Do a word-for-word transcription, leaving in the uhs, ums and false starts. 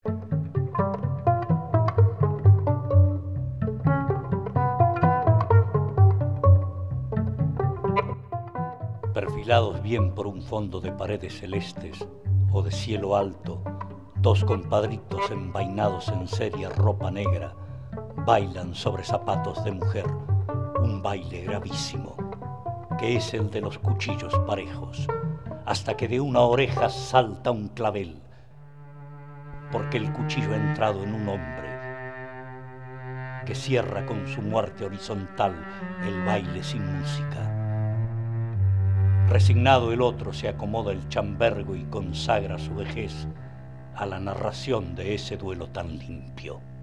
Perfilados bien por un fondo de paredes celestes o de cielo alto, dos compadritos envainados en seria ropa negra bailan sobre zapatos de mujer un baile gravísimo, que es el de los cuchillos parejos, hasta que de una oreja salta un clavel, porque el cuchillo ha entrado en un hombre que cierra con su muerte horizontal el baile sin música. Resignado el otro se acomoda el chambergo y consagra su vejez a la narración de ese duelo tan limpio.